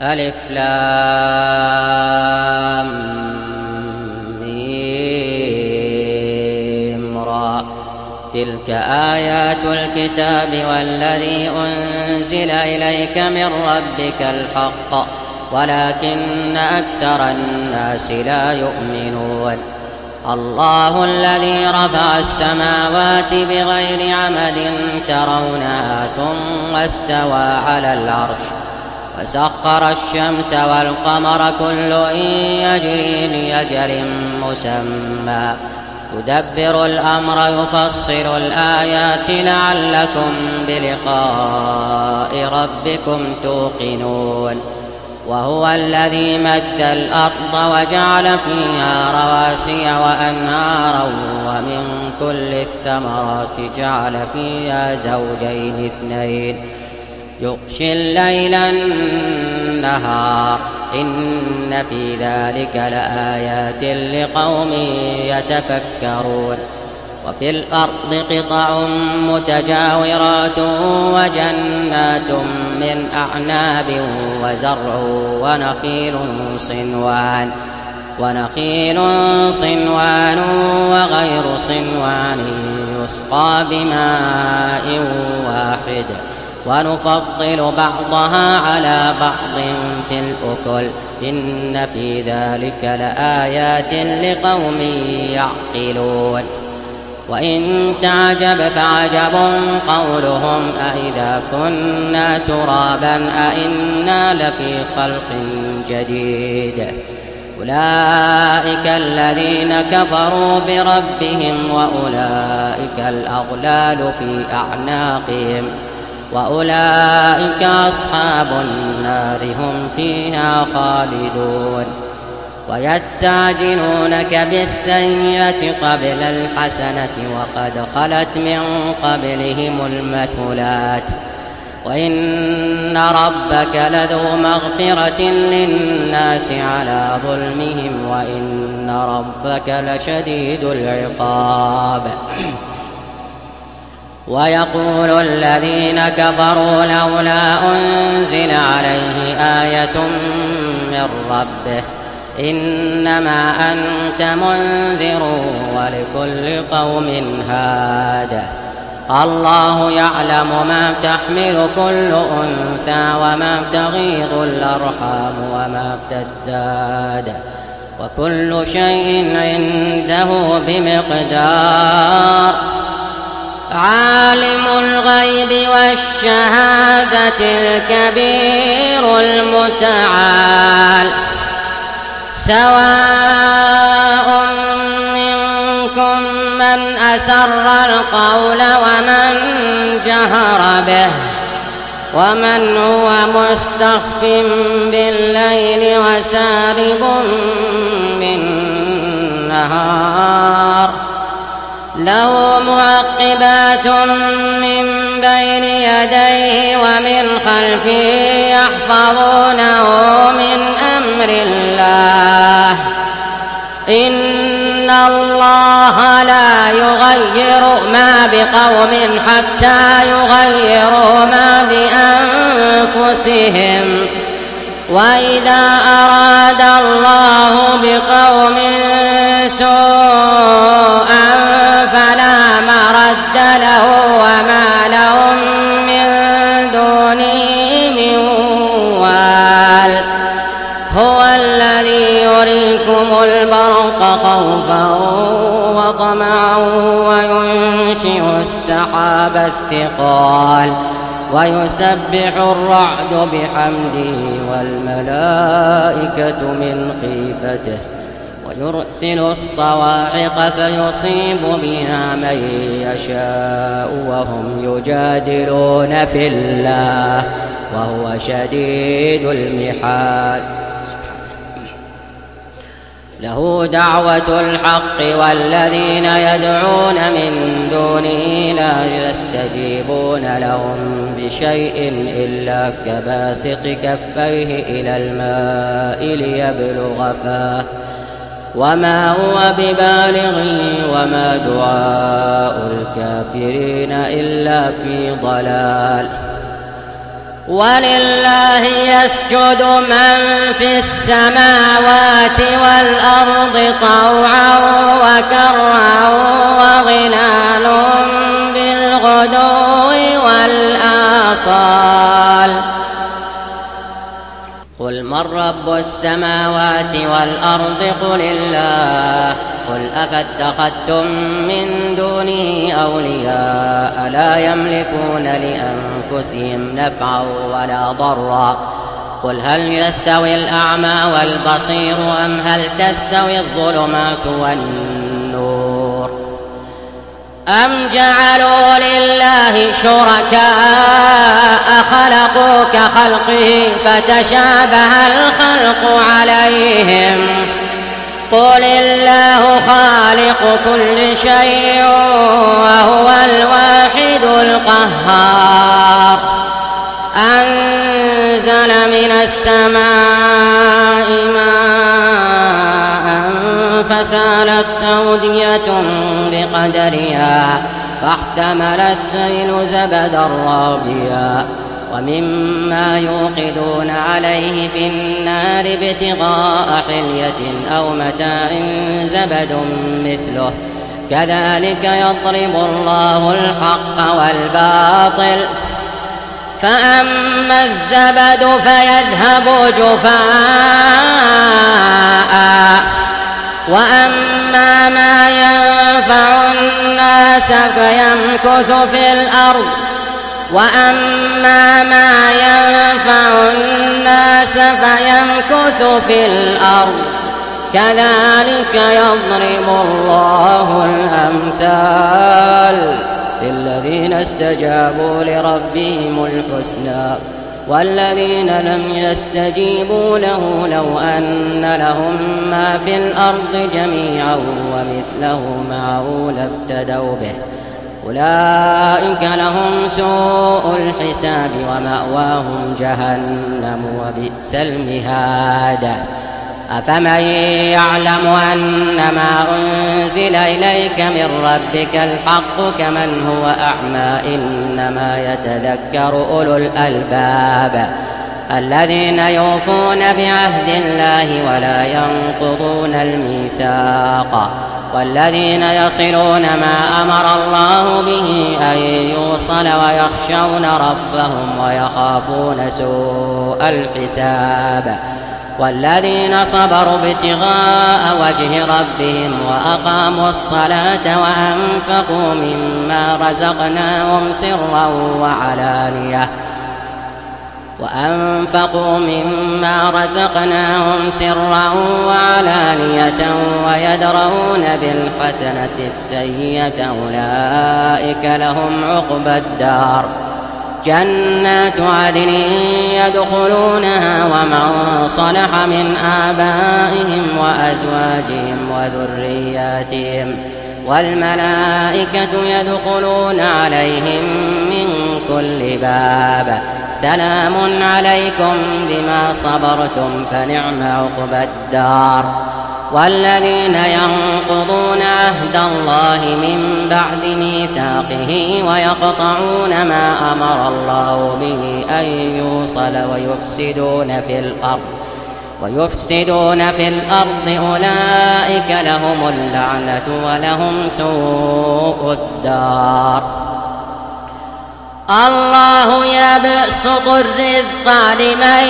ألف لام ميم را. تلك آيات الكتاب والذي أنزل إليك من ربك الحق ولكن أكثر الناس لا يؤمنون. الله الذي رفع السماوات بغير عمد ترونها ثم استوى على العرش وسخر الشمس والقمر كل يجري لأجل مسمى يدبر الأمر يفصل الآيات لعلكم بلقاء ربكم توقنون. وهو الذي مد الأرض وجعل فيها رواسي وأنهارا ومن كل الثمرات جعل فيها زوجين اثنين يغشي الليل النهار إن في ذلك لآيات لقوم يتفكرون. وفي الأرض قطع متجاورات وجنات من أعناب وزرع ونخيل صنوان وغير صنوان يسقى بماء واحد ونفضل بعضها على بعض في الأكل إن في ذلك لآيات لقوم يعقلون. وإن تعجب فعجب قولهم أإذا كنا ترابا أإنا لفي خلق جديد أولئك الذين كفروا بربهم وأولئك الأغلال في أعناقهم وأولئك أصحاب النار هم فيها خالدون. ويستعجلونك بالسيئة قبل الحسنة وقد خلت من قبلهم المثلات وإن ربك لذو مغفرة للناس على ظلمهم وإن ربك لشديد العقاب. ويقول الذين كفروا لولا أنزل عليه آية من ربه إنما أنت منذر ولكل قوم هاد. الله يعلم ما تحمل كل أنثى وما تغيض الأرحام وما تزداد وكل شيء عنده بمقدار. عالم الغيب والشهادة الكبير المتعال سواء منكم من أسر القول ومن جهر به ومن هو مستخف بالليل وسارب بالنهار له معقبات من بين يديه ومن خلفه يحفظونه من أمر الله إن الله لا يغير ما بقوم حتى يغيروا ما بأنفسهم وإذا أراد الله بقوم سوءا فلا مرد له وما لهم من دونه من وال. هو الذي يريكم البرق خوفا وطمعا وينشئ السحاب الثقال ويسبح الرعد بحمده والملائكة من خيفته ويرسل الصواعق فيصيب بها من يشاء وهم يجادلون في الله وهو شديد المحال. له دعوة الحق والذين يدعون من دونه لا يستجيبون لهم بشيء إلا كباسط كفيه إلى الماء ليبلغ فاه وما هو ببالغه وما دعاء الكافرين إلا في ضلال. ولله يسجد من في السماوات والأرض طوعا وكرها وظلال بالغدو والآصال. قل من رب السماوات والأرض قل الله. قل أفاتخذتم من دونه أولياء لا يملكون لأنفسهم نفعا ولا ضرا. قل هل يستوي الأعمى والبصير أم هل تستوي الظلمات والنور أم جعلوا لله شركاء خلقوا كخلقه فتشابه الخلق عليهم. قل الله خالق كل شيء وهو الواحد القهار. أنزل من السماء ماء فسالت أودية بقدرها فاحتمل السيل زبدا رابيا ومما يوقدون عليه في النار ابتغاء حلية أو متاع زبد مثله كذلك يضرب الله الحق والباطل. فأما الزبد فيذهب جفاء وأما ما ينفع الناس فيمكث في الأرض كذلك يضرب الله الأمثال للذين استجابوا لربهم الحسنى والذين لم يستجيبوا له لو أن لهم ما في الأرض جميعا ومثله معه لافتدوا به أولئك لهم سوء الحساب ومأواهم جهنم وبئس المهاد. أفمن يعلم أنما أنزل إليك من ربك الحق كمن هو أعمى إنما يتذكر أولو الألباب الذين يوفون بعهد الله ولا ينقضون الميثاق والذين يصلون ما أمر الله به أن يوصل ويخشون ربهم ويخافون سوء الحساب والذين صبروا ابتغاء وجه ربهم وأقاموا الصلاة وأنفقوا مما رزقناهم سرا وعلانية ويدرؤون بالحسنة السيئة أولئك لهم عقبى الدار جنات عدن يدخلونها ومن صلح من آبائهم وأزواجهم وذرياتهم والملائكة يدخلون عليهم من كل باب سلام عليكم بما صبرتم فنعم عقبى الدار. والذين ينقضون عهد الله من بعد ميثاقه ويقطعون ما أمر الله به أن يوصل ويفسدون في الأرض أولئك لهم اللعنة ولهم سوء الدار. الله يبسط الرزق لمن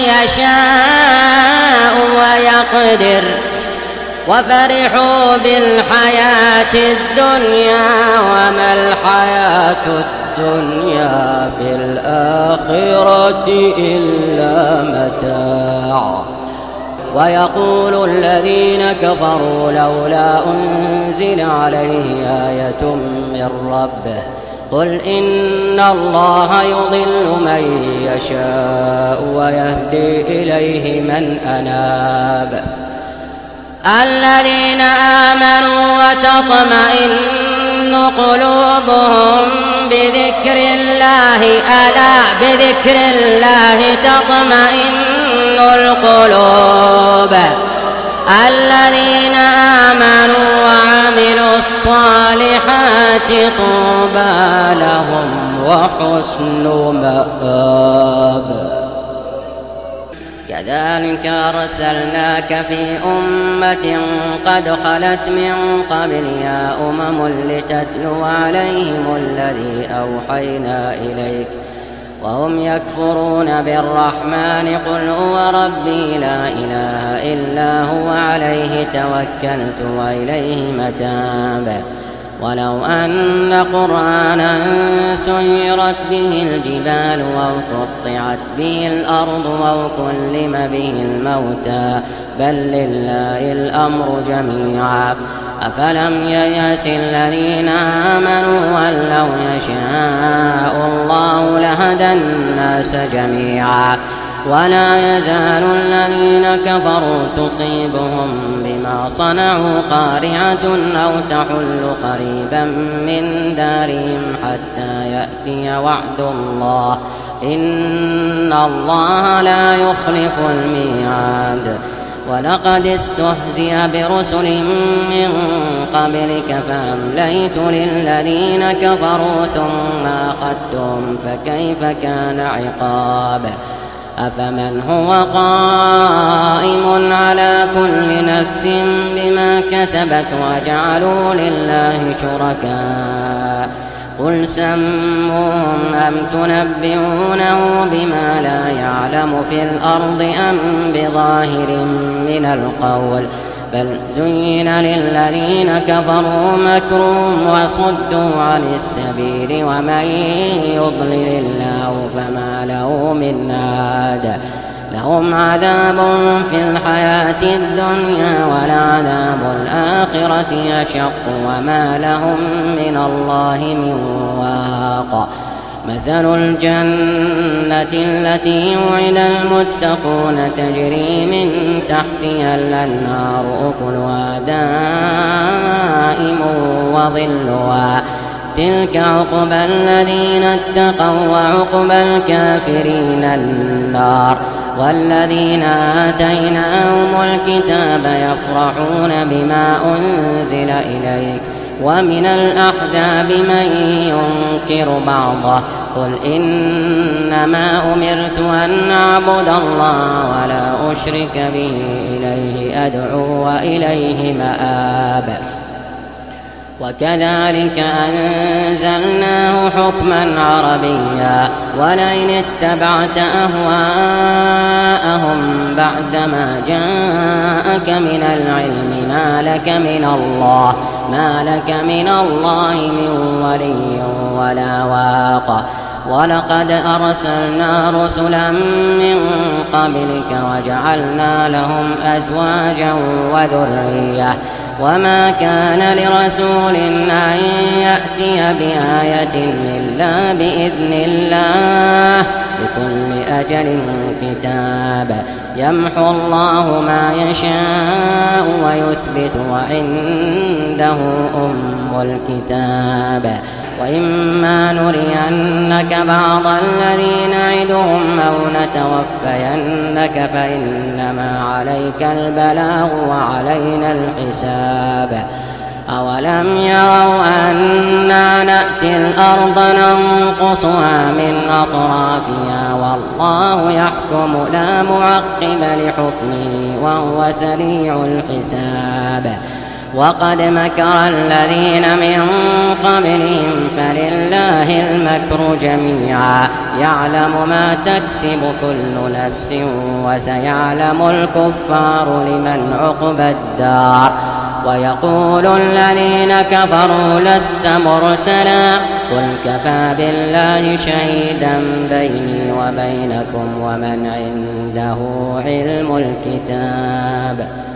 يشاء ويقدر وفرحوا بالحياة الدنيا وما الحياة الدنيا في الآخرة إلا متاع. ويقول الذين كفروا لولا أنزل عليه آية من ربه قل إن الله يضل من يشاء ويهدي إليه من أناب. الذين آمنوا وتطمئن قلوبهم بذكر الله ألا بذكر الله تطمئن القلوب. الذين آمنوا وعملوا الصالحات طوبى لهم وحسن مآب. كذلك أرسلناك في أمة قد خلت من قبلها أمم لتتلو عليهم الذي أوحينا إليك وهم يكفرون بالرحمن قل هو ربي لا إله إلا هو عليه توكلت وإليه متاب. ولو أن قرآنا سيرت به الجبال أو قطعت به الأرض أو كلم به الموتى بل لله الأمر جميعا أفلم ييأس الذين آمنوا أن لو يشاء الله لهدى الناس جميعا ولا يزال الذين كفروا تصيبهم بما صنعوا قارعة أو تحل قريبا من دارهم حتى يأتي وعد الله إن الله لا يخلف الميعاد. ولقد استهزئ برسل من قبلك فأمليت للذين كفروا ثم أخذتهم فكيف كان عقاب. أفمن هو قائم على كل نفس بما كسبت وجعلوا لله شركاء قل سموهم أم تنبئونه بما لا يعلم في الأرض أم بظاهر من القول بل زين للذين كفروا مكرهم وصدوا عن السبيل ومن يضلل الله فما له من هاد. لهم عذاب في الحياة الدنيا ولعذاب الآخرة أشق وما لهم من الله من واق. مثل الجنة التي وعد المتقون تجري من تحتها الأنهار أكلها دائم وظلها تلك عقبى الذين اتقوا وعقبى الكافرين النار. والذين آتيناهم الكتاب يفرحون بما أنزل إليك ومن الأحزاب من ينكر بعضه قل إنما أمرت أن أعبد الله ولا أشرك به إليه أدعو وإليه مآب. وكذلك أنزلناه حكما عربيا ولئن اتبعت أهواءهم بعدما جاءك من العلم ما لك من الله من ولي ولا واق. ولقد أرسلنا رسلا من قبلك وجعلنا لهم أزواجا وذرية وما كان لرسول أن يأتي بآية إلا بإذن الله لكل أجل كتاب. يمحو الله ما يشاء ويثبت وعنده أم الكتاب. وإما نرينك بعض الذي نعدهم أو نتوفينك فإنما عليك البلاغ وعلينا الحساب. أولم يروا أنا نأتي الأرض ننقصها من أطرافها والله يحكم لا معقب لحكمه وهو سريع الحساب. وقد مكر الذين من قبلهم فلله المكر جميعا يعلم ما تكسب كل نفس وسيعلم الكفار لمن عقبى الدار. ويقول الذين كفروا لست مرسلا قل كفى بالله شهيدا بيني وبينكم ومن عنده علم الكتاب.